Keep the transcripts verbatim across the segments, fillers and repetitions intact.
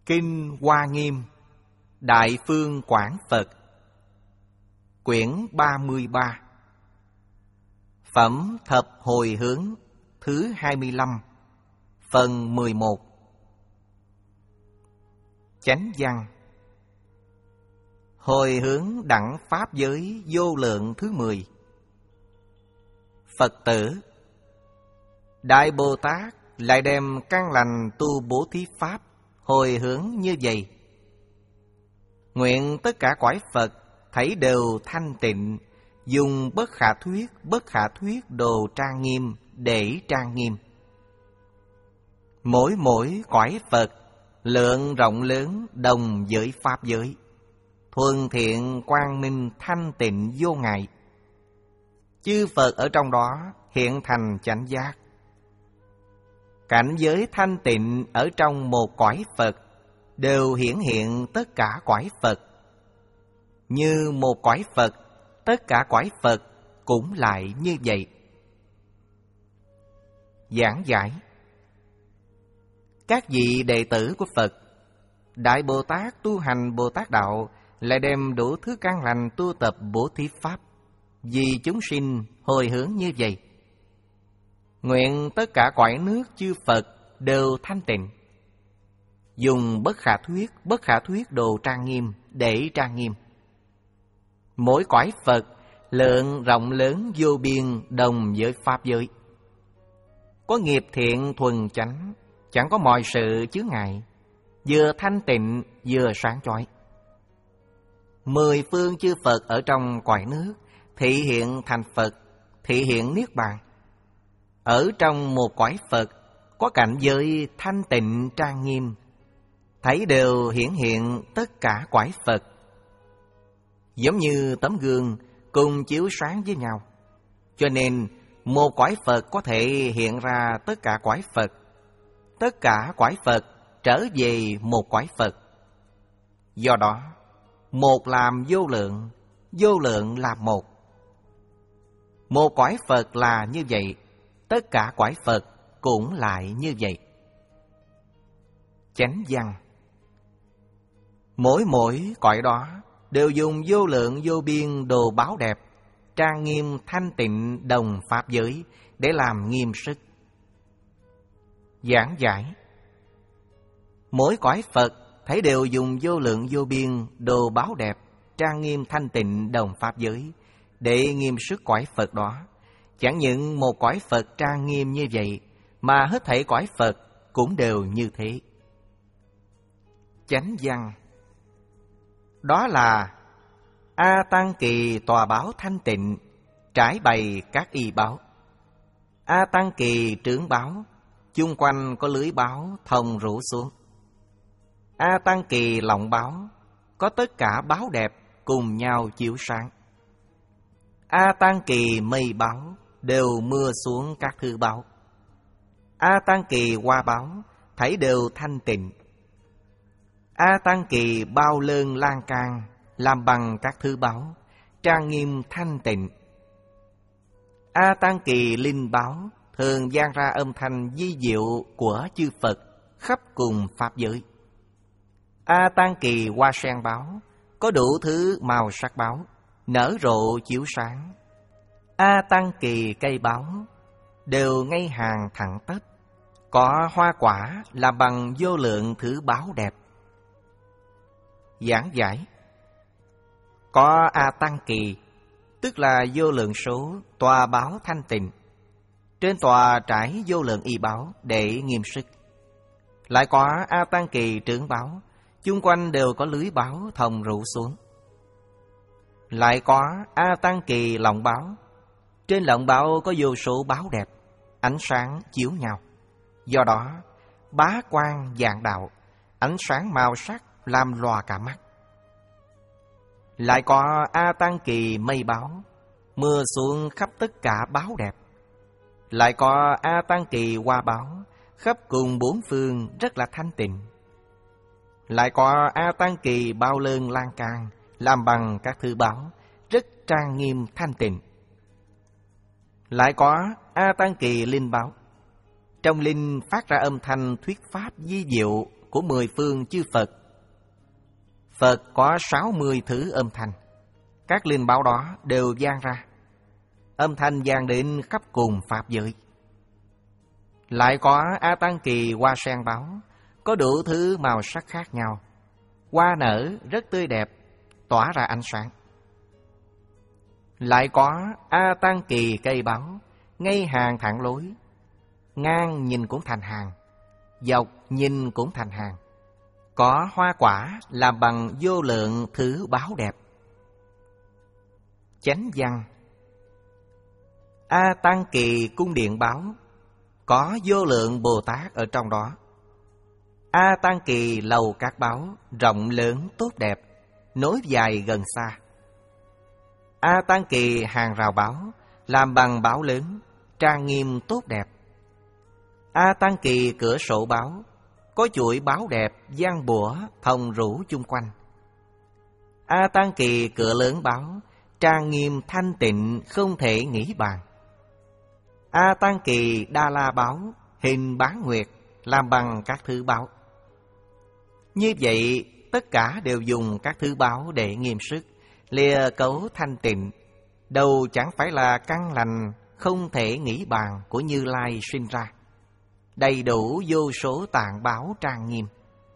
Kinh Hoa Nghiêm Đại Phương Quảng Phật, quyển ba mươi ba, Phẩm Thập Hồi Hướng thứ hai mươi lăm, phần mười một. Chánh văn. Hồi hướng đẳng pháp giới vô lượng thứ mười. Phật tử, Đại Bồ Tát lại đem căn lành tu bố thí pháp hồi hướng như vậy: nguyện tất cả cõi Phật thảy đều thanh tịnh, dùng bất khả thuyết bất khả thuyết đồ trang nghiêm để trang nghiêm. Mỗi mỗi cõi Phật lượng rộng lớn đồng với pháp giới, thuần thiện quang minh thanh tịnh vô ngại. Chư Phật ở trong đó hiện thành chánh giác. Cảnh giới thanh tịnh ở trong một cõi Phật đều hiển hiện tất cả cõi Phật. Như một cõi Phật, tất cả cõi Phật cũng lại như vậy. Giảng giải. Các vị đệ tử của Phật, Đại Bồ Tát tu hành Bồ Tát Đạo lại đem đủ thứ căn lành tu tập bố thí pháp vì chúng sinh hồi hướng như vậy: nguyện tất cả cõi nước chư Phật đều thanh tịnh, dùng bất khả thuyết bất khả thuyết đồ trang nghiêm để trang nghiêm. Mỗi cõi Phật lượng rộng lớn vô biên đồng với pháp giới, có nghiệp thiện thuần chánh, chẳng có mọi sự chướng ngại, vừa thanh tịnh vừa sáng chói. Mười phương chư Phật ở trong cõi nước thị hiện thành Phật, thị hiện niết bàn. Ở trong một cõi Phật có cảnh giới thanh tịnh trang nghiêm, thấy đều hiển hiện tất cả cõi Phật, giống như tấm gương cùng chiếu sáng với nhau. Cho nên một cõi Phật có thể hiện ra tất cả cõi Phật, tất cả cõi Phật trở về một cõi Phật. Do đó một làm vô lượng, vô lượng làm một. Một cõi Phật là như vậy, tất cả cõi Phật cũng lại như vậy. Chánh văn. Mỗi mỗi cõi đó đều dùng vô lượng vô biên đồ báo đẹp, trang nghiêm thanh tịnh đồng pháp giới để làm nghiêm sức. Giảng giải. Mỗi cõi Phật thấy đều dùng vô lượng vô biên đồ báo đẹp, trang nghiêm thanh tịnh đồng pháp giới để nghiêm sức cõi Phật đó. Chẳng những một cõi Phật trang nghiêm như vậy, mà hết thảy cõi Phật cũng đều như thế. Chánh văn. Đó là A Tăng Kỳ tòa báo thanh tịnh, trải bày các y báo. A Tăng Kỳ trướng báo, chung quanh có lưới báo thông rủ xuống. A Tăng Kỳ lọng báo, có tất cả báo đẹp cùng nhau chiếu sáng. A Tăng Kỳ mây báo, đều mưa xuống các thư báo. A Tăng Kỳ hoa báo, thảy đều thanh tịnh. A Tăng Kỳ bao lơn lan can, làm bằng các thư báo, trang nghiêm thanh tịnh. A Tăng Kỳ linh báo, thường vang ra âm thanh vi diệu của chư Phật khắp cùng pháp giới. A Tăng Kỳ hoa sen báo, có đủ thứ màu sắc báo, nở rộ chiếu sáng. A Tăng Kỳ cây báo, đều ngay hàng thẳng tắp, có hoa quả làm bằng vô lượng thứ báo đẹp. Giảng giải. Có A Tăng Kỳ, tức là vô lượng số tòa báo thanh tịnh. Trên tòa trải vô lượng y báo để nghiêm sức. Lại có A Tăng Kỳ trướng báo, chung quanh đều có lưới báo thông rủ xuống. Lại có A Tăng Kỳ lọng báo, trên lọng báo có vô số báo đẹp, ánh sáng chiếu nhau. Do đó bá quang vạn đạo, ánh sáng màu sắc làm lòa cả mắt. Lại có A Tăng Kỳ mây báo, mưa xuống khắp tất cả báo đẹp. Lại có A Tăng Kỳ hoa báo, khắp cùng bốn phương rất là thanh tịnh. Lại có A Tăng Kỳ bao lơn lan can, làm bằng các thư báo, rất trang nghiêm thanh tịnh. Lại có A Tăng Kỳ linh báo, trong linh phát ra âm thanh thuyết pháp vi diệu của mười phương chư Phật. Phật có sáu mươi thứ âm thanh. Các linh báo đó đều vang ra. Âm thanh vang đến khắp cùng Pháp giới. Lại có A Tăng Kỳ hoa sen báo, có đủ thứ màu sắc khác nhau. Hoa nở rất tươi đẹp, tỏa ra ánh sáng. Lại có A Tăng Kỳ cây báo, ngay hàng thẳng lối. Ngang nhìn cũng thành hàng, dọc nhìn cũng thành hàng. Có hoa quả làm bằng vô lượng thứ báo đẹp. Chánh văn. A Tăng Kỳ cung điện báo, có vô lượng Bồ Tát ở trong đó. A Tăng Kỳ lầu các báo, rộng lớn tốt đẹp, nối dài gần xa. A Tăng Kỳ hàng rào báo, làm bằng báo lớn, trang nghiêm tốt đẹp. A Tăng Kỳ cửa sổ báo, có chuỗi báo đẹp, giăng bủa, thông rủ chung quanh. A Tăng Kỳ cửa lớn báo, trang nghiêm thanh tịnh, không thể nghĩ bàn. A Tăng Kỳ Đa La báo, hình bán nguyệt, làm bằng các thứ báo. Như vậy, tất cả đều dùng các thứ báo để nghiêm sức, lìa cấu thanh tịnh. Đâu chẳng phải là căn lành, không thể nghĩ bàn của Như Lai sinh ra. Đầy đủ vô số tạng báo trang nghiêm.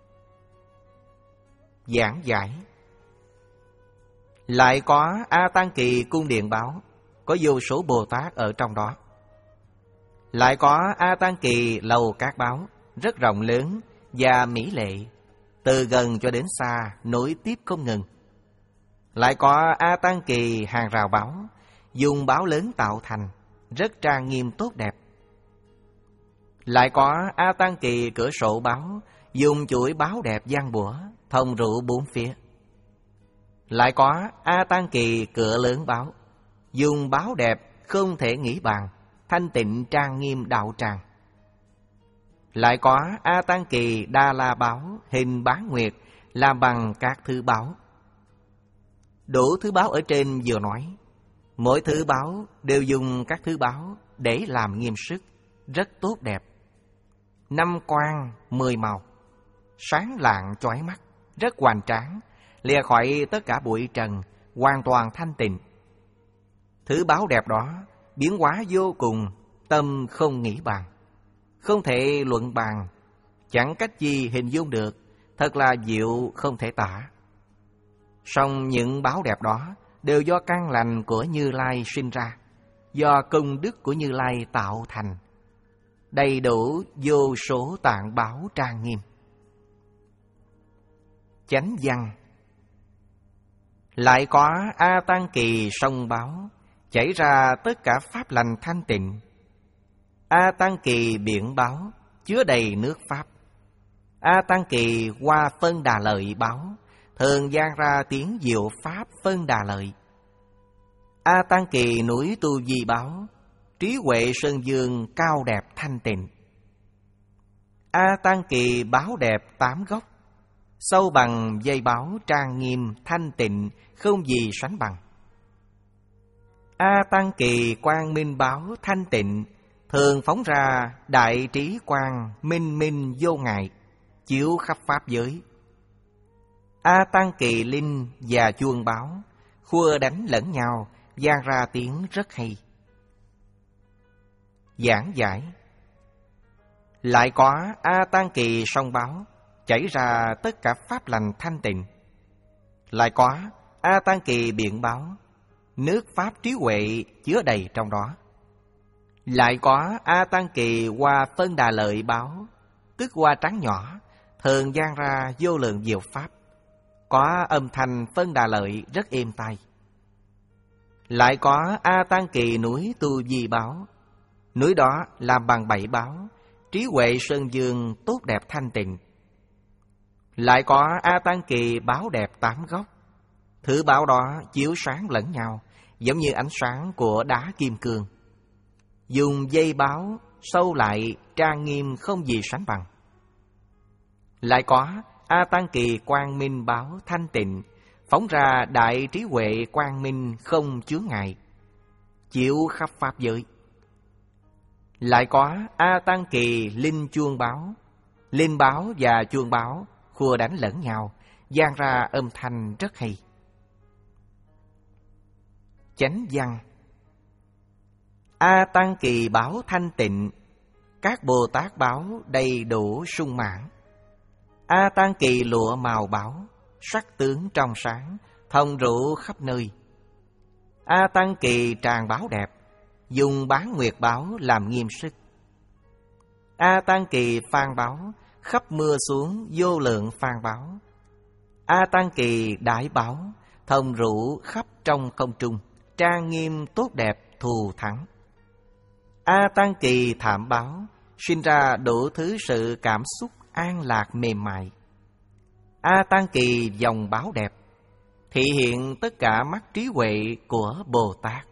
Giảng giải. Lại có A Tăng Kỳ cung điện báo, có vô số Bồ Tát ở trong đó. Lại có A Tăng Kỳ lầu các báo, rất rộng lớn và mỹ lệ, từ gần cho đến xa, nối tiếp không ngừng. Lại có A Tăng Kỳ hàng rào báo, dùng báo lớn tạo thành, rất trang nghiêm tốt đẹp. Lại có A Tăng Kỳ cửa sổ báo, dùng chuỗi báo đẹp giăng bủa, thông rủ bốn phía. Lại có A Tăng Kỳ cửa lớn báo, dùng báo đẹp không thể nghĩ bàn, thanh tịnh trang nghiêm đạo tràng. Lại có A Tăng Kỳ Đa La báo, hình bán nguyệt, làm bằng các thứ báo. Đủ thứ báo ở trên vừa nói, mỗi thứ báo đều dùng các thứ báo để làm nghiêm sức, rất tốt đẹp. Năm quang, mười màu, sáng lạng chói mắt, rất hoành tráng, lìa khỏi tất cả bụi trần, hoàn toàn thanh tịnh. Thứ báo đẹp đó biến hóa vô cùng, tâm không nghĩ bàn, không thể luận bàn, chẳng cách gì hình dung được, thật là diệu không thể tả. Song những báo đẹp đó đều do căn lành của Như Lai sinh ra, do công đức của Như Lai tạo thành, đầy đủ vô số tạng báo trang nghiêm. Chánh văn. Lại có A Tăng Kỳ sông báo, chảy ra tất cả pháp lành thanh tịnh. A Tăng Kỳ biển báo, chứa đầy nước pháp. A Tăng Kỳ hoa phân đà lợi báo, thường vang ra tiếng diệu pháp phân đà lợi. A Tăng Kỳ núi Tu Di báo, trí huệ sơn dương cao đẹp thanh tịnh. A Tăng Kỳ báo đẹp tám gốc, sâu bằng dây báo trang nghiêm thanh tịnh, không gì sánh bằng. A Tăng Kỳ quang minh báo thanh tịnh, thường phóng ra đại trí quang minh minh vô ngại, chiếu khắp pháp giới. A Tăng Kỳ linh và chuông báo, khua đánh lẫn nhau, vang ra tiếng rất hay. Giảng giải. Lại có A Tăng Kỳ sông báo, chảy ra tất cả pháp lành thanh tịnh. Lại có A Tăng Kỳ biển báo, nước pháp trí huệ chứa đầy trong đó. Lại có A Tăng Kỳ hoa phân đà lợi báo, tức hoa trắng nhỏ, thường vang ra vô lượng diệu pháp, có âm thanh phân đà lợi rất êm tai. Lại có A Tăng Kỳ núi Tu Di báo, núi đó làm bằng bảy báo, trí huệ sơn dương tốt đẹp thanh tịnh. Lại có A Tăng Kỳ báo đẹp tám gốc, thứ báo đó chiếu sáng lẫn nhau, giống như ánh sáng của đá kim cương. Dùng dây báo sâu lại trang nghiêm không gì sánh bằng. Lại có A Tăng Kỳ quang minh báo thanh tịnh, phóng ra đại trí huệ quang minh không chướng ngại, chiếu khắp pháp giới. Lại có A Tăng Kỳ linh chuông báo, Linh báo và chuông báo khua đánh lẫn nhau, vang ra âm thanh rất hay. Chánh văn. A Tăng Kỳ báo thanh tịnh, các Bồ Tát báo đầy đủ sung mãn. A Tăng Kỳ lụa màu báo, sắc tướng trong sáng, thông rủ khắp nơi. A Tăng Kỳ tràng báo đẹp, dùng bán nguyệt báo làm nghiêm sức. A Tăng Kỳ phan báo, khắp mưa xuống vô lượng phan báo. A Tăng Kỳ đại báo, thông rủ khắp trong không trung, trang nghiêm tốt đẹp thù thắng. A Tăng Kỳ thảm báo, sinh ra đủ thứ sự cảm xúc an lạc mềm mại. A Tăng Kỳ dòng báo đẹp, thị hiện tất cả mắt trí huệ của Bồ Tát.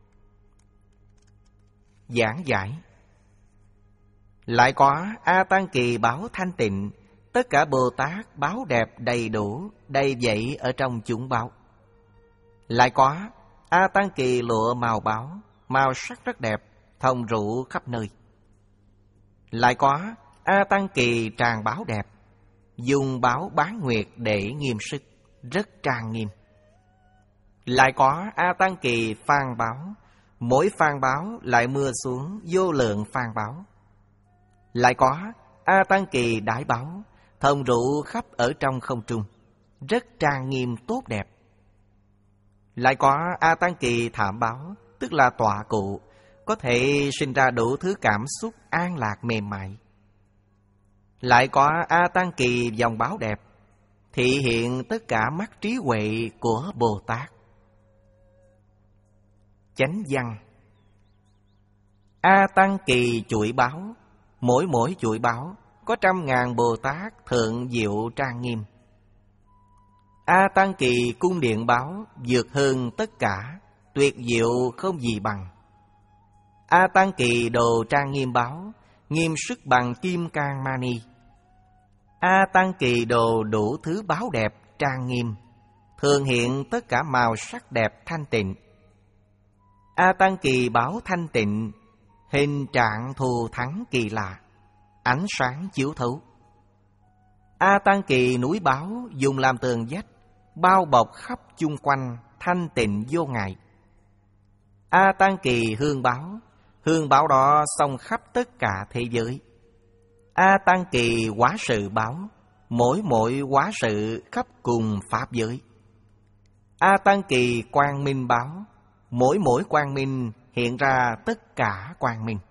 Giảng giải. Lại có A Tăng Kỳ báo thanh tịnh, tất cả Bồ Tát báo đẹp đầy đủ, đầy dẫy ở trong chúng báo. Lại có A Tăng Kỳ lụa màu báo, màu sắc rất đẹp, thông rủ khắp nơi. Lại có A Tăng Kỳ tràng báo đẹp, dùng báo bán nguyệt để nghiêm sức, rất trang nghiêm. Lại có A Tăng Kỳ phan báo, mỗi phan báo lại mưa xuống vô lượng phan báo. Lại có A Tăng Kỳ đại báo, thông rủ khắp ở trong không trung, rất trang nghiêm tốt đẹp. Lại có A Tăng Kỳ thảm báo, tức là tọa cụ, có thể sinh ra đủ thứ cảm xúc an lạc mềm mại. Lại có A Tăng Kỳ dòng báo đẹp, thị hiện tất cả mắt trí huệ của Bồ Tát. Chánh văn. A Tăng Kỳ chuỗi báo, mỗi mỗi chuỗi báo có trăm ngàn Bồ Tát thượng diệu trang nghiêm. A Tăng Kỳ cung điện báo vượt hơn tất cả, tuyệt diệu không gì bằng. A Tăng Kỳ đồ trang nghiêm báo, nghiêm sức bằng kim cang mani. A Tăng Kỳ đồ đủ thứ báo đẹp trang nghiêm, thường hiện tất cả màu sắc đẹp thanh tịnh. A Tăng Kỳ báo thanh tịnh, hình trạng thù thắng kỳ lạ, ánh sáng chiếu thấu. A Tăng Kỳ núi báo dùng làm tường vách, bao bọc khắp chung quanh, thanh tịnh vô ngại. A Tăng Kỳ hương báo, hương báo đó xông khắp tất cả thế giới. A Tăng Kỳ hóa sự báo, mỗi mỗi hóa sự khắp cùng pháp giới. A Tăng Kỳ quang minh báo, mỗi mỗi quang minh hiện ra tất cả quang minh.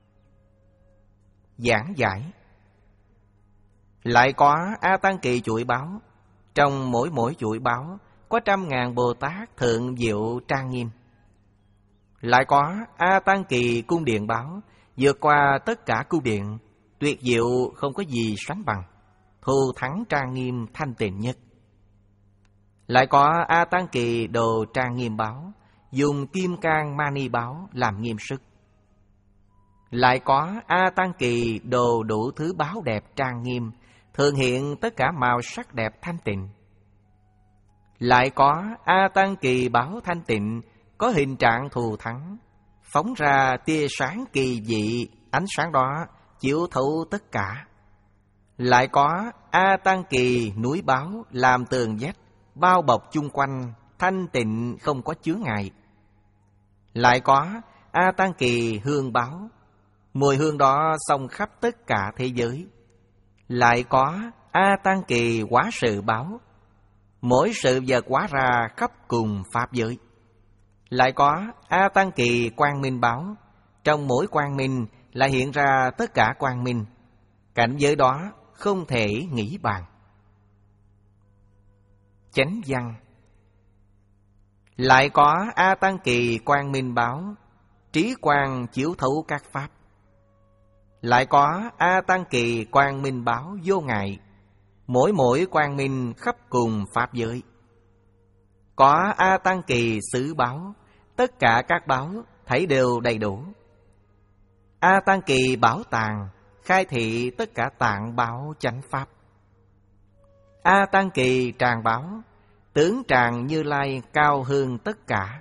Giảng giải. Lại có A Tăng Kỳ chuỗi báo, trong mỗi mỗi chuỗi báo có trăm ngàn Bồ Tát thượng diệu trang nghiêm. Lại có A Tăng Kỳ cung điện báo, vượt qua tất cả cung điện, tuyệt diệu không có gì sánh bằng, thù thắng trang nghiêm thanh tịnh nhất. Lại có A Tăng Kỳ đồ trang nghiêm báo, dùng kim cang mani báo làm nghiêm sức. Lại có A Tăng Kỳ đồ đủ thứ báo đẹp trang nghiêm, thường hiện tất cả màu sắc đẹp thanh tịnh. Lại có A Tăng Kỳ báo thanh tịnh, có hình trạng thù thắng, phóng ra tia sáng kỳ dị, ánh sáng đó chiếu thấu tất cả. Lại có A Tăng Kỳ núi báo làm tường vách, bao bọc chung quanh, thanh tịnh không có chướng ngại. Lại có A Tăng Kỳ hương báo, mùi hương đó xông khắp tất cả thế giới. Lại có A Tăng Kỳ hóa sự báo, mỗi sự vật hóa ra khắp cùng pháp giới. Lại có A Tăng Kỳ quang minh báo, trong mỗi quang minh lại hiện ra tất cả quang minh, cảnh giới đó không thể nghĩ bàn. Chánh văn. Lại có A Tăng Kỳ quang minh báo, trí quang chiếu thấu các pháp. Lại có A Tăng Kỳ quang minh báo vô ngại, mỗi mỗi quang minh khắp cùng pháp giới. Có A Tăng Kỳ xứ báo, tất cả các báo thấy đều đầy đủ. A Tăng Kỳ bảo tàng, khai thị tất cả tạng báo chánh pháp. A Tăng Kỳ tràng báo, tướng tràng Như Lai cao hơn tất cả.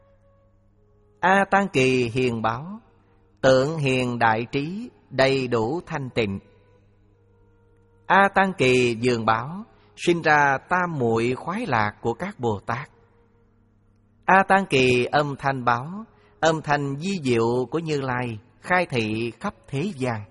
A Tăng Kỳ hiền báo, tượng hiền đại trí đầy đủ thanh tịnh. A Tăng Kỳ dường báo, sinh ra tam muội khoái lạc của các Bồ Tát. A Tăng Kỳ âm thanh báo, âm thanh di diệu của Như Lai khai thị khắp thế gian.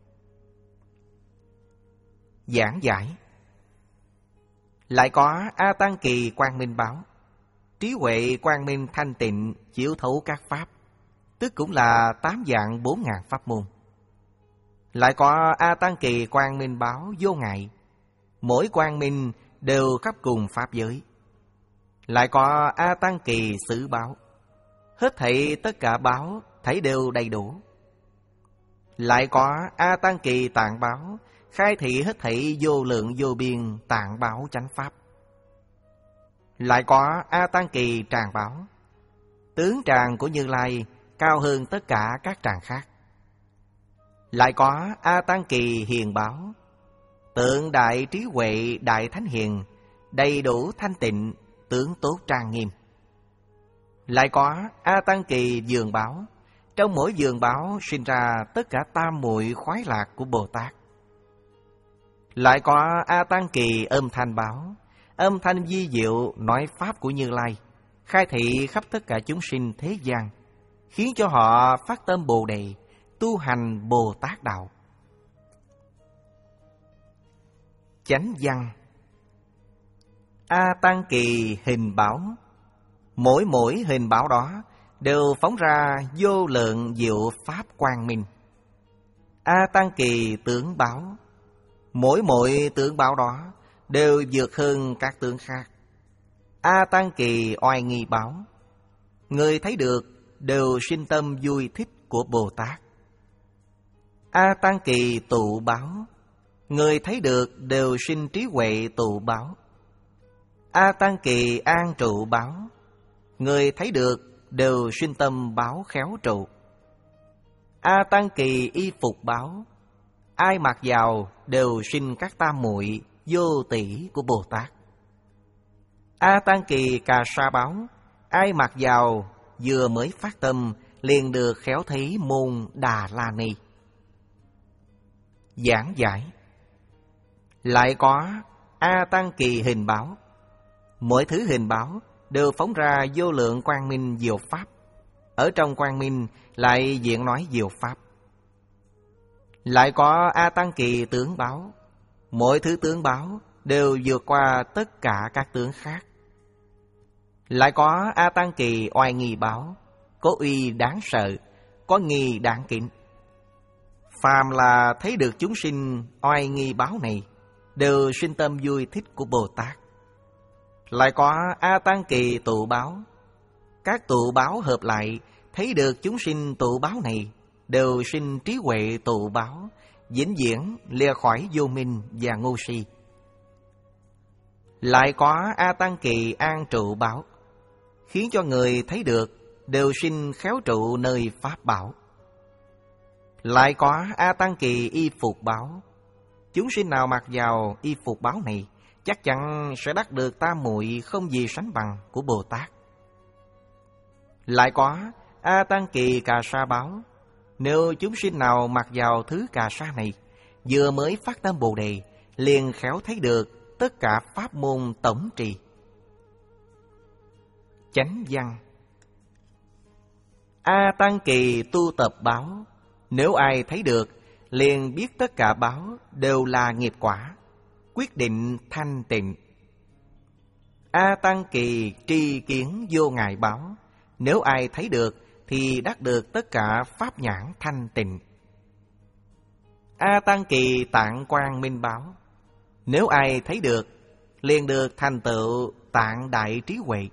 Giảng giải. Lại có A Tăng Kỳ quang minh báo, trí huệ quang minh thanh tịnh chiếu thấu các pháp, tức cũng là tám dạng bốn ngàn pháp môn. Lại có A Tăng Kỳ quang minh báo vô ngại, mỗi quang minh đều khắp cùng pháp giới. Lại có A Tăng Kỳ xứ báo, hết thảy tất cả báo thấy đều đầy đủ. Lại có A Tăng Kỳ tạng báo, khai thị hết thảy vô lượng vô biên tạng báo chánh pháp. Lại có A Tăng Kỳ tràng báo, tướng tràng của Như Lai cao hơn tất cả các tràng khác. Lại có A Tăng Kỳ hiền báo, tượng đại trí huệ đại thánh hiền, đầy đủ thanh tịnh, tướng tốt trang nghiêm. Lại có A Tăng Kỳ dường báo, trong mỗi dường báo sinh ra tất cả tam muội khoái lạc của Bồ Tát. Lại có A Tăng Kỳ âm thanh báo, âm thanh vi diệu nói pháp của Như Lai, khai thị khắp tất cả chúng sinh thế gian, khiến cho họ phát tâm Bồ Đề, tu hành Bồ Tát đạo. Chánh văn. A Tăng Kỳ hình báo, mỗi mỗi hình báo đó đều phóng ra vô lượng diệu pháp quang minh. A Tăng Kỳ tướng báo, mỗi mỗi tướng báo đó đều vượt hơn các tướng khác. A Tăng Kỳ oai nghi báo, người thấy được đều sinh tâm vui thích của Bồ Tát. A Tăng Kỳ tụ báo, người thấy được đều sinh trí huệ tụ báo. A Tăng Kỳ an trụ báo, người thấy được đều sinh tâm báo khéo trụ. A Tăng Kỳ y phục báo, ai mặc vào đều sinh các tam muội vô tỷ của Bồ Tát. A Tăng Kỳ cà sa báo, ai mặc vào vừa mới phát tâm liền được khéo thấy môn Đà La Ni. Giảng giải. Lại có A Tăng Kỳ hình báo, mỗi thứ hình báo đều phóng ra vô lượng quang minh diệu pháp, ở trong quang minh lại diện nói diệu pháp. Lại có A Tăng Kỳ tướng báo, mỗi thứ tướng báo đều vượt qua tất cả các tướng khác. Lại có A Tăng Kỳ oai nghi báo, có uy đáng sợ, có nghi đáng kính. Phàm là thấy được chúng sinh oai nghi báo này, đều sinh tâm vui thích của Bồ Tát. Lại có A Tăng Kỳ tụ báo, các tụ báo hợp lại, thấy được chúng sinh tụ báo này, đều sinh trí huệ tụ báo, vĩnh viễn lìa khỏi vô minh và ngu si. Lại có A Tăng Kỳ an trụ báo, khiến cho người thấy được đều sinh khéo trụ nơi pháp bảo. Lại có A Tăng Kỳ y phục báo, chúng sinh nào mặc vào y phục báo này chắc chắn sẽ đắc được tam muội không gì sánh bằng của Bồ Tát. Lại có A Tăng Kỳ cà sa báo, nếu chúng sinh nào mặc vào thứ cà sa này vừa mới phát tâm Bồ Đề, liền khéo thấy được tất cả pháp môn tổng trì. Chánh văn. A Tăng Kỳ tu tập báo, nếu ai thấy được liền biết tất cả báo đều là nghiệp quả, quyết định thanh tịnh. A Tăng Kỳ tri kiến vô ngại báo, nếu ai thấy được thì đắc được tất cả pháp nhãn thanh tịnh. A Tăng Kỳ tạng quang minh báo, nếu ai thấy được liền được thành tựu tạng đại trí huệ.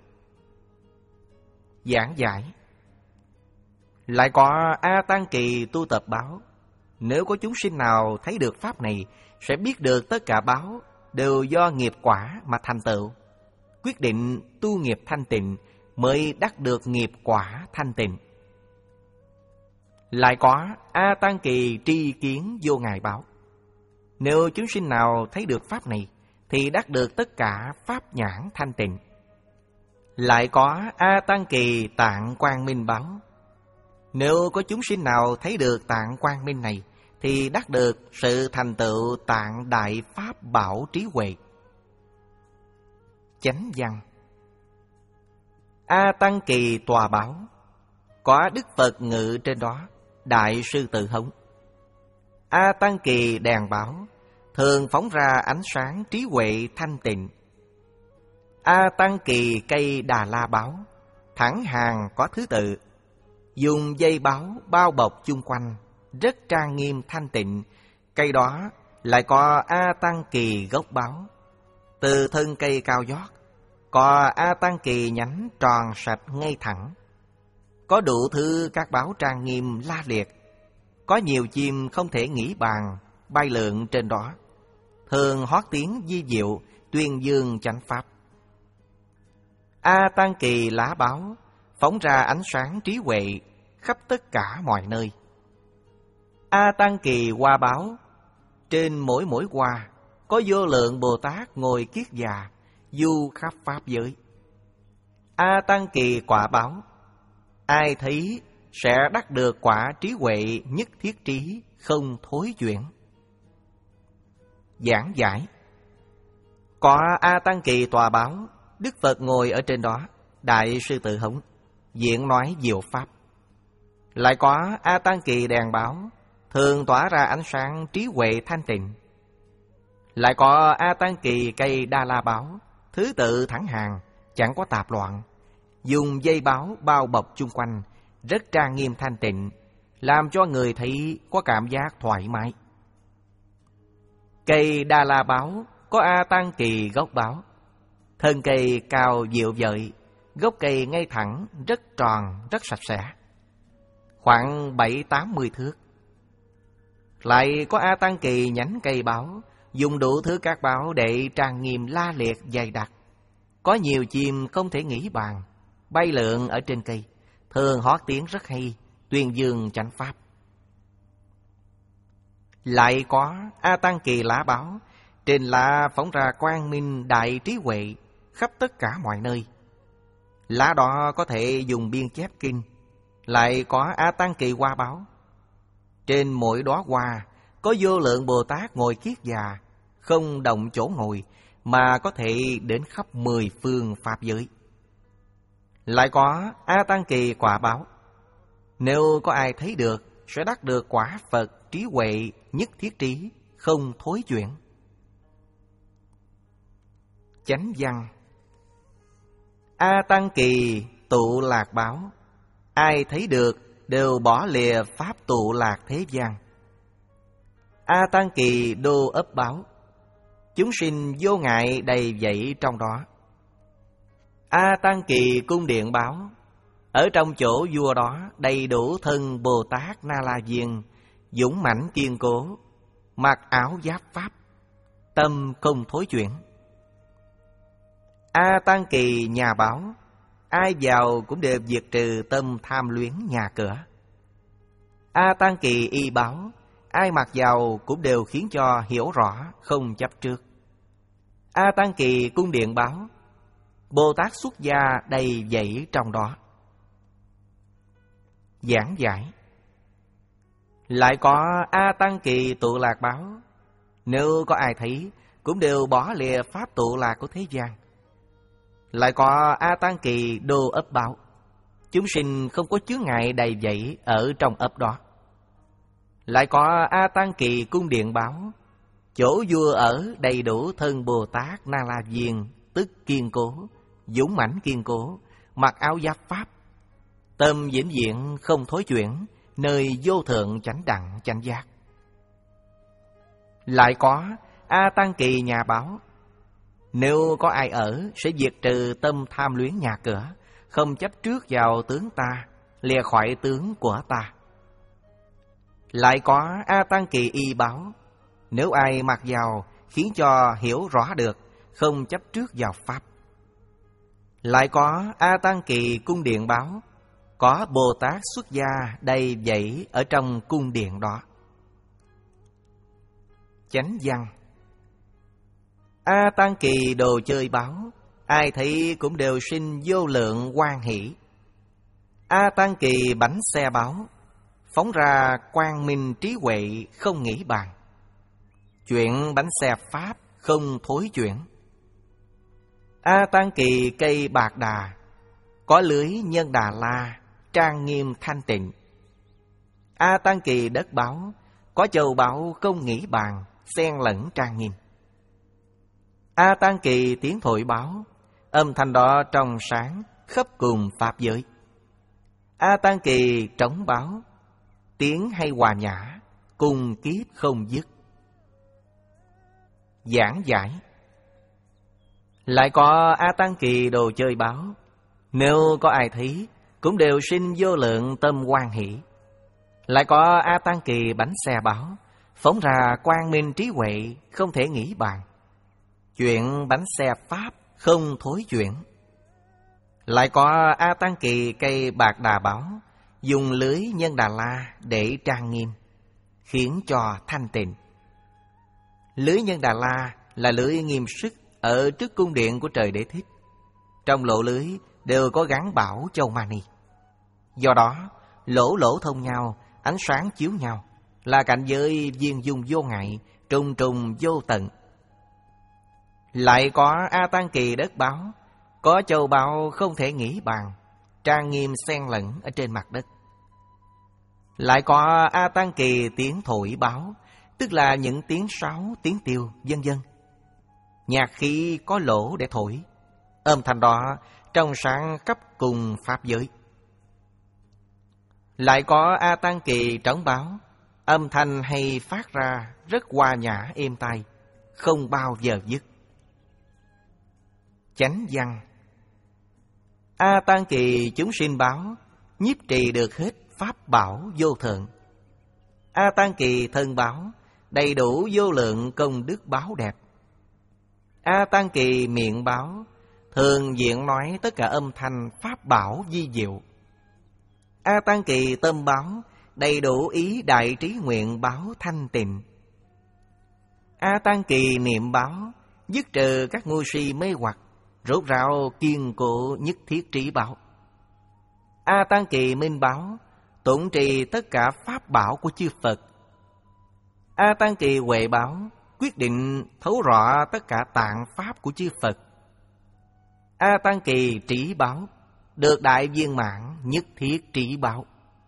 Giảng giải. Lại có A Tăng Kỳ tu tập báo, nếu có chúng sinh nào thấy được pháp này sẽ biết được tất cả báo đều do nghiệp quả mà thành tựu, quyết định tu nghiệp thanh tịnh mới đắc được nghiệp quả thanh tịnh. Lại có A Tăng Kỳ tri kiến vô ngại báo, nếu chúng sinh nào thấy được pháp này thì đắc được tất cả pháp nhãn thanh tịnh. Lại có A Tăng Kỳ tạng quang minh báo, nếu có chúng sinh nào thấy được tạng quang minh này thì đắc được sự thành tựu tạng đại pháp bảo trí huệ. Chánh văn. A Tăng Kỳ tòa bảo, có Đức Phật ngự trên đó, Đại Sư Tự Hống. A Tăng Kỳ đèn bảo, thường phóng ra ánh sáng trí huệ thanh tịnh. A Tăng Kỳ cây Đà La báo, thẳng hàng có thứ tự, dùng dây báo bao bọc chung quanh, rất trang nghiêm thanh tịnh. Cây đó lại có A Tăng Kỳ gốc báo, từ thân cây cao vót, có A Tăng Kỳ nhánh tròn sạch ngay thẳng, có đủ thứ các báo trang nghiêm la liệt, có nhiều chim không thể nghĩ bàn bay lượn trên đó, thường hót tiếng vi diệu tuyên dương chánh pháp. A Tăng Kỳ lá báo phóng ra ánh sáng trí huệ khắp tất cả mọi nơi. A Tăng Kỳ hoa báo, trên mỗi mỗi hoa có vô lượng Bồ Tát ngồi kiết già du khắp pháp giới. A Tăng Kỳ quả báo, ai thấy sẽ đắc được quả trí huệ nhất thiết trí, không thối chuyển. Giảng giải. Có A Tăng Kỳ tòa báo, Đức Phật ngồi ở trên đó, Đại Sư Tự Hống, diễn nói diệu pháp. Lại có A Tăng Kỳ đèn báo, thường tỏa ra ánh sáng trí huệ thanh tịnh. Lại có A Tăng Kỳ cây Đa La báo, thứ tự thẳng hàng, chẳng có tạp loạn, dùng dây báo bao bọc chung quanh, rất trang nghiêm thanh tịnh, làm cho người thấy có cảm giác thoải mái. Cây Đa La báo có A Tăng Kỳ gốc báo, thân cây cao dịu dợi, gốc cây ngay thẳng, rất tròn, rất sạch sẽ, khoảng bảy tám mươi thước. Lại có A Tăng Kỳ nhánh cây báo, dùng đủ thứ các báo để trang nghiêm la liệt dày đặc, có nhiều chim không thể nghĩ bàn bay lượn ở trên cây, thường hót tiếng rất hay tuyên dương chánh pháp. Lại có A Tăng Kỳ lá báo, trên lá phóng ra quang minh đại trí huệ khắp tất cả mọi nơi. Lá đó có thể dùng biên chép kinh. Lại có A Tăng Kỳ hoa báo, trên mỗi đóa hoa có vô lượng Bồ Tát ngồi kiết già, không động chỗ ngồi, mà có thể đến khắp mười phương pháp giới. Lại có A Tăng Kỳ quả báo, nếu có ai thấy được sẽ đắc được quả Phật trí huệ nhất thiết trí, không thối chuyển. Chánh văn. A Tăng Kỳ tụ lạc báo, ai thấy được đều bỏ lìa pháp tụ lạc thế gian. A Tăng Kỳ đô ấp báo, chúng sinh vô ngại đầy dẫy trong đó. A Tăng Kỳ cung điện báo, ở trong chỗ vua đó đầy đủ thân Bồ Tát Na La Diên, dũng mãnh kiên cố, mặc áo giáp pháp, tâm không thối chuyển. A Tăng Kỳ nhà báo, ai vào cũng đều diệt trừ tâm tham luyến nhà cửa. A Tăng Kỳ y báo, ai mặc vào cũng đều khiến cho hiểu rõ, không chấp trước. A Tăng Kỳ cung điện báo, Bồ Tát xuất gia đầy dẫy trong đó. Giảng giải. Lại có A Tăng Kỳ tụ lạc báo, nếu có ai thấy cũng đều bỏ lìa pháp tụ lạc của thế gian. Lại có A Tăng Kỳ đô ấp báo, chúng sinh không có chướng ngại đầy dẫy ở trong ấp đó. Lại có A Tăng Kỳ cung điện báo, chỗ vua ở đầy đủ thân Bồ Tát Na La Diên, tức kiên cố, dũng mãnh kiên cố, mặc áo giáp pháp, tâm vĩnh viễn không thối chuyển, nơi vô thượng chánh đẳng chánh giác. Lại có A Tăng Kỳ nhà báo, nếu có ai ở sẽ diệt trừ tâm tham luyến nhà cửa, không chấp trước vào tướng ta, lìa khỏi tướng của ta. Lại có A Tăng Kỳ y báo, nếu ai mặc vào khiến cho hiểu rõ được, không chấp trước vào pháp. Lại có A Tăng Kỳ cung điện báo, có Bồ Tát xuất gia đầy dẫy ở trong cung điện đó. Chánh văn. A Tăng Kỳ đồ chơi báo, ai thấy cũng đều sinh vô lượng hoan hỷ. A Tăng Kỳ bánh xe báo, phóng ra quang minh trí huệ không nghĩ bàn. Chuyện bánh xe Pháp không thối chuyển. A Tăng Kỳ cây bạc đà, có lưới nhân Đà La, trang nghiêm thanh tịnh. A Tăng Kỳ đất báo, có châu báu không nghĩ bàn, xen lẫn trang nghiêm. A Tăng Kỳ tiếng thổi báo, âm thanh đó trong sáng, khắp cùng pháp giới. A Tăng Kỳ trống báo, tiếng hay hòa nhã, cùng kiếp không dứt. Giảng giải. Lại có A Tăng Kỳ đồ chơi báo, nếu có ai thấy, cũng đều sinh vô lượng tâm hoan hỷ. Lại có A Tăng Kỳ bánh xe báo, phóng ra quang minh trí huệ không thể nghĩ bàn. Chuyện bánh xe Pháp không thối chuyển. Lại có A Tăng Kỳ cây bạc đà báo, dùng lưới nhân Đà La để trang nghiêm, khiến cho thanh tịnh. Lưới nhân Đà La là lưới nghiêm sức ở trước cung điện của trời Đế Thích. Trong lỗ lưới đều có gắn bảo châu mani. Do đó, lỗ lỗ thông nhau, ánh sáng chiếu nhau, là cảnh giới viên dung vô ngại, trùng trùng vô tận. Lại có A Tăng Kỳ đất báo, có châu báu không thể nghĩ bàn, trang nghiêm xen lẫn ở trên mặt đất. Lại có A Tăng Kỳ tiếng thổi báo, tức là những tiếng sáo, tiếng tiêu, vân vân. Nhạc khí có lỗ để thổi, âm thanh đó trong sáng khắp cùng pháp giới. Lại có A Tăng Kỳ trống báo, âm thanh hay phát ra rất hòa nhã êm tai, không bao giờ dứt. Chánh văn. A Tăng Kỳ chúng sinh báo, nhiếp trì được hết pháp bảo vô thượng. A Tăng Kỳ thân báo, đầy đủ vô lượng công đức báo đẹp. A Tăng Kỳ miệng báo, thường diện nói tất cả âm thanh pháp bảo vi diệu. A Tăng Kỳ tâm báo, đầy đủ ý đại trí nguyện báo thanh tịnh. A Tăng Kỳ niệm báo, dứt trừ các ngu si mê hoặc, rốt ráo kiên cố nhất thiết trí bảo. A Tăng Kỳ minh báo, tụng trì tất cả pháp bảo của chư Phật. A Tăng Kỳ huệ báo, quyết định thấu rõ tất cả tạng pháp của chư Phật. A Tăng Kỳ trí báo, được đại viên mãn nhất thiết trí bảo.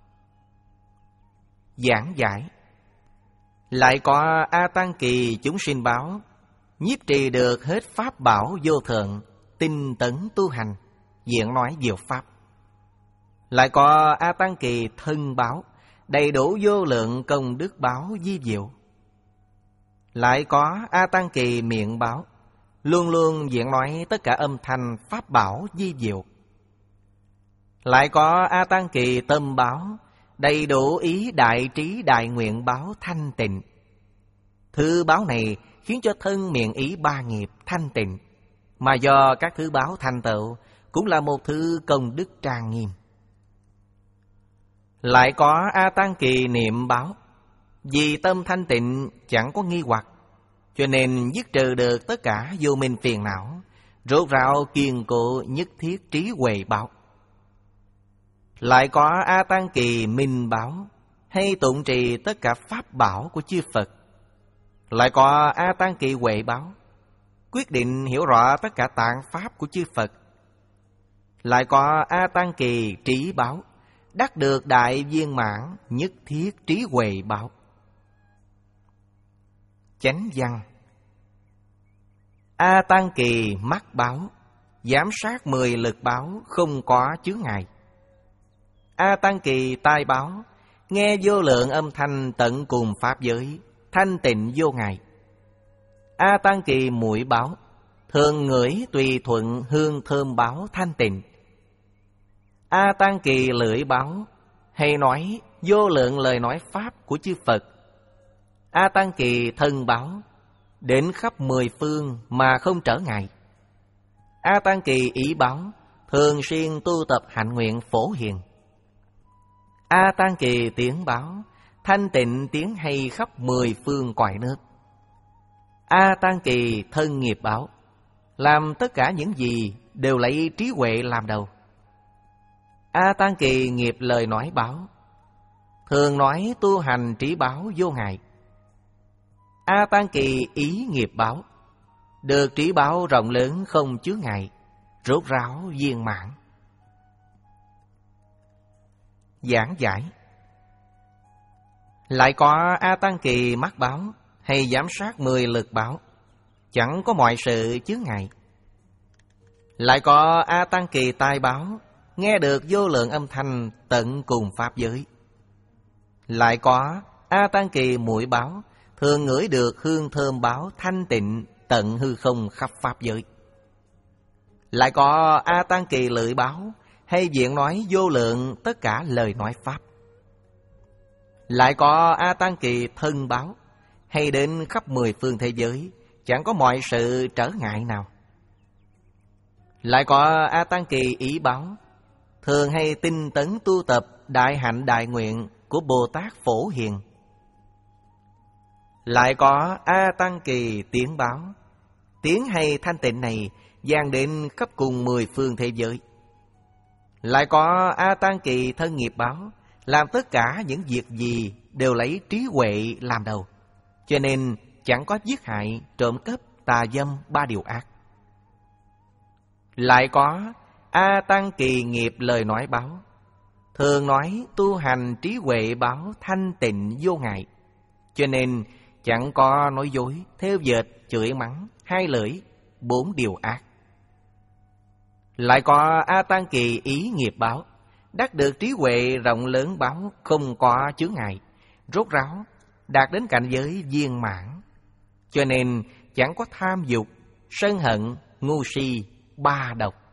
Giảng giải. Lại có A Tăng Kỳ chúng sinh báo, nhiếp trì được hết pháp bảo vô thượng, tinh tấn tu hành, diện nói diệu pháp. Lại có A Tăng Kỳ thân báo, đầy đủ vô lượng công đức báo vi diệu. Lại có A Tăng Kỳ miệng báo, luôn luôn diện nói tất cả âm thanh pháp bảo vi diệu. Lại có A Tăng Kỳ tâm báo, đầy đủ ý đại trí đại nguyện báo thanh tịnh. Thứ báo này khiến cho thân miệng ý ba nghiệp thanh tịnh, mà do các thứ báo thành tựu cũng là một thứ công đức trang nghiêm. Lại có A Tăng Kỳ niệm báo, vì tâm thanh tịnh chẳng có nghi hoặc, cho nên dứt trừ được tất cả vô minh phiền não, rốt ráo kiên cố nhất thiết trí huệ báo. Lại có A Tăng Kỳ minh báo, hay tụng trì tất cả pháp bảo của chư Phật. Lại có A Tăng Kỳ huệ báo, quyết định hiểu rõ tất cả tạng pháp của chư Phật. Lại có A Tăng Kỳ trí báo, đắc được đại viên mãn nhất thiết trí huệ báo. Chánh văn. A Tăng Kỳ mắt báo, giám sát mười lực báo không có chướng ngại. A Tăng Kỳ tai báo, nghe vô lượng âm thanh tận cùng pháp giới, thanh tịnh vô ngại. A Tăng Kỳ mũi báo, thường ngửi tùy thuận hương thơm báo thanh tịnh. A Tăng Kỳ lưỡi báo, hay nói vô lượng lời nói pháp của chư Phật. A Tăng Kỳ thân báo, đến khắp mười phương mà không trở ngại. A Tăng Kỳ ý báo, thường xuyên tu tập hạnh nguyện phổ hiền. A Tăng Kỳ tiếng báo, thanh tịnh tiếng hay khắp mười phương cõi nước. A Tăng Kỳ thân nghiệp báo, làm tất cả những gì đều lấy trí huệ làm đầu. A Tăng Kỳ nghiệp lời nói báo, thường nói tu hành trí báo vô ngại. A Tăng Kỳ ý nghiệp báo, được trí báo rộng lớn không chướng ngại, rốt ráo viên mãn. Giảng giải. Lại có A Tăng Kỳ mắt báo hay giám sát mười lực báo, chẳng có mọi sự chướng ngại. Lại có A Tăng Kỳ tai báo, nghe được vô lượng âm thanh tận cùng pháp giới. Lại có A Tăng Kỳ mũi báo, thường ngửi được hương thơm báo thanh tịnh tận hư không khắp pháp giới. Lại có A Tăng Kỳ lưỡi báo, hay diện nói vô lượng tất cả lời nói pháp. Lại có A Tăng Kỳ thân báo, hay đến khắp mười phương thế giới, chẳng có mọi sự trở ngại nào. Lại có A Tăng Kỳ ý báo, thường hay tinh tấn tu tập đại hạnh đại nguyện của Bồ Tát Phổ Hiền. Lại có A Tăng Kỳ tiếng báo, tiếng hay thanh tịnh này vang đến khắp cùng mười phương thế giới. Lại có A Tăng Kỳ thân nghiệp báo, làm tất cả những việc gì đều lấy trí huệ làm đầu, cho nên chẳng có giết hại, trộm cắp, tà dâm ba điều ác. Lại có A Tăng Kỳ nghiệp lời nói báo, thường nói tu hành trí huệ báo thanh tịnh vô ngại, cho nên chẳng có nói dối, theo dệt, chửi mắng, hai lưỡi, bốn điều ác. Lại có A Tăng Kỳ ý nghiệp báo, đắc được trí huệ rộng lớn báo không có chướng ngại, rốt ráo, đạt đến cảnh giới viên mãn, cho nên chẳng có tham dục, sân hận, ngu si, ba độc.